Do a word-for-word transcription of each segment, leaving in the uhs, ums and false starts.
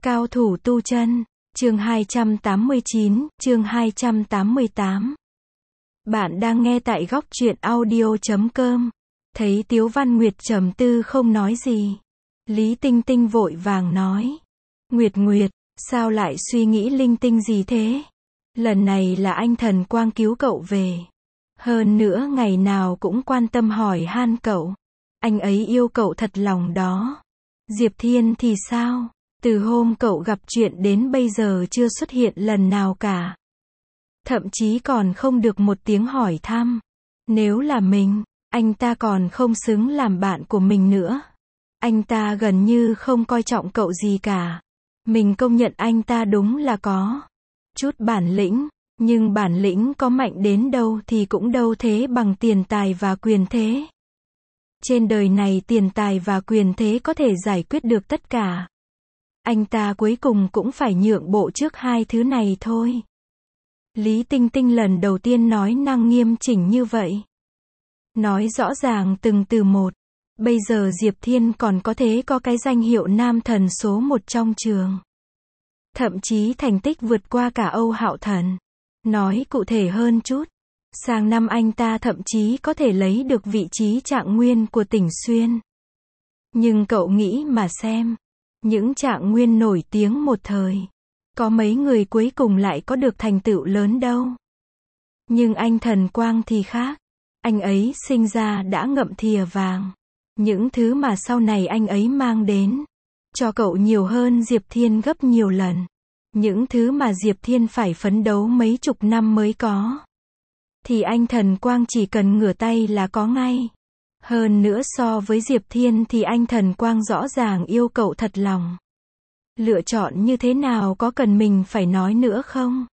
Cao thủ tu chân, chương hai trăm tám mươi chín, chương hai trăm tám mươi tám. Bạn đang nghe tại góc truyện audio chấm com. Thấy Tiếu Văn Nguyệt trầm tư không nói gì. Lý Tinh Tinh vội vàng nói. Nguyệt Nguyệt, sao lại suy nghĩ linh tinh gì thế? Lần này là anh Thần Quang cứu cậu về. Hơn nữa ngày nào cũng quan tâm hỏi han cậu. Anh ấy yêu cậu thật lòng đó. Diệp Thiên thì sao? Từ hôm cậu gặp chuyện đến bây giờ chưa xuất hiện lần nào cả. Thậm chí còn không được một tiếng hỏi thăm. Nếu là mình, anh ta còn không xứng làm bạn của mình nữa. Anh ta gần như không coi trọng cậu gì cả. Mình công nhận anh ta đúng là có chút bản lĩnh, nhưng bản lĩnh có mạnh đến đâu thì cũng đâu thế bằng tiền tài và quyền thế. Trên đời này tiền tài và quyền thế có thể giải quyết được tất cả. Anh ta cuối cùng cũng phải nhượng bộ trước hai thứ này thôi. Lý Tinh Tinh lần đầu tiên nói năng nghiêm chỉnh như vậy. Nói rõ ràng từng từ một. Bây giờ Diệp Thiên còn có thể có cái danh hiệu nam thần số một trong trường. Thậm chí thành tích vượt qua cả Âu Hạo Thần. Nói cụ thể hơn chút. Sang năm anh ta thậm chí có thể lấy được vị trí trạng nguyên của tỉnh Xuyên. Nhưng cậu nghĩ mà xem. Những trạng nguyên nổi tiếng một thời. Có mấy người cuối cùng lại có được thành tựu lớn đâu. Nhưng anh Thần Quang thì khác. Anh ấy sinh ra đã ngậm thìa vàng. Những thứ mà sau này anh ấy mang đến. Cho cậu nhiều hơn Diệp Thiên gấp nhiều lần. Những thứ mà Diệp Thiên phải phấn đấu mấy chục năm mới có. Thì anh Thần Quang chỉ cần ngửa tay là có ngay. Hơn nữa so với Diệp Thiên thì anh Thần Quang rõ ràng yêu cậu thật lòng. Lựa chọn như thế nào có cần mình phải nói nữa không?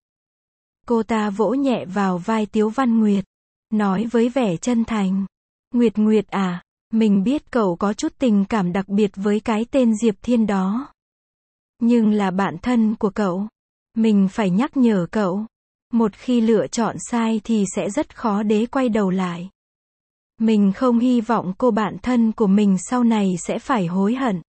Cô ta vỗ nhẹ vào vai Tiếu Văn Nguyệt. Nói với vẻ chân thành. Nguyệt Nguyệt à, mình biết cậu có chút tình cảm đặc biệt với cái tên Diệp Thiên đó. Nhưng là bạn thân của cậu. Mình phải nhắc nhở cậu. Một khi lựa chọn sai thì sẽ rất khó để quay đầu lại. Mình không hy vọng cô bạn thân của mình sau này sẽ phải hối hận.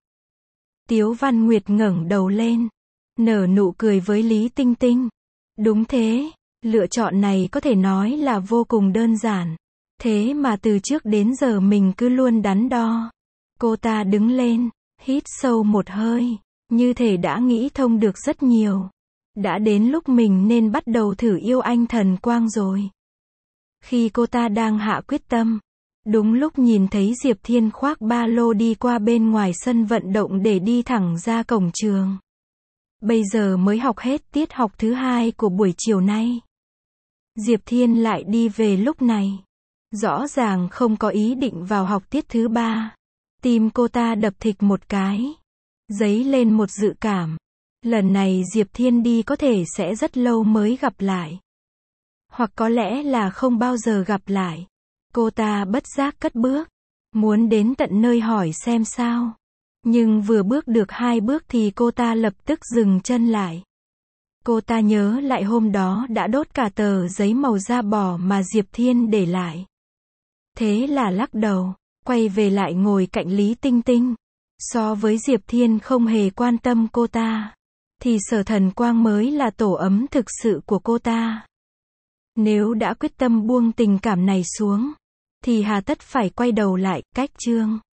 Tiếu Văn Nguyệt ngẩng đầu lên. Nở nụ cười với Lý Tinh Tinh. Đúng thế, lựa chọn này có thể nói là vô cùng đơn giản. Thế mà từ trước đến giờ mình cứ luôn đắn đo. Cô ta đứng lên, hít sâu một hơi. Như thể đã nghĩ thông được rất nhiều. Đã đến lúc mình nên bắt đầu thử yêu anh Thần Quang rồi. Khi cô ta đang hạ quyết tâm. Đúng lúc nhìn thấy Diệp Thiên khoác ba lô đi qua bên ngoài sân vận động để đi thẳng ra cổng trường. Bây giờ mới học hết tiết học thứ hai của buổi chiều nay. Diệp Thiên lại đi về lúc này. Rõ ràng không có ý định vào học tiết thứ ba. Tim cô ta đập thịch một cái. Dấy lên một dự cảm. Lần này Diệp Thiên đi có thể sẽ rất lâu mới gặp lại. Hoặc có lẽ là không bao giờ gặp lại. Cô ta bất giác cất bước. Muốn đến tận nơi hỏi xem sao. Nhưng vừa bước được hai bước thì cô ta lập tức dừng chân lại. Cô ta nhớ lại hôm đó đã đốt cả tờ giấy màu da bò mà Diệp Thiên để lại. Thế là lắc đầu, quay về lại ngồi cạnh Lý Tinh Tinh. So với Diệp Thiên không hề quan tâm cô ta, thì Sở Thần Quang mới là tổ ấm thực sự của cô ta. Nếu đã quyết tâm buông tình cảm này xuống, thì hà tất phải quay đầu lại, cách chương.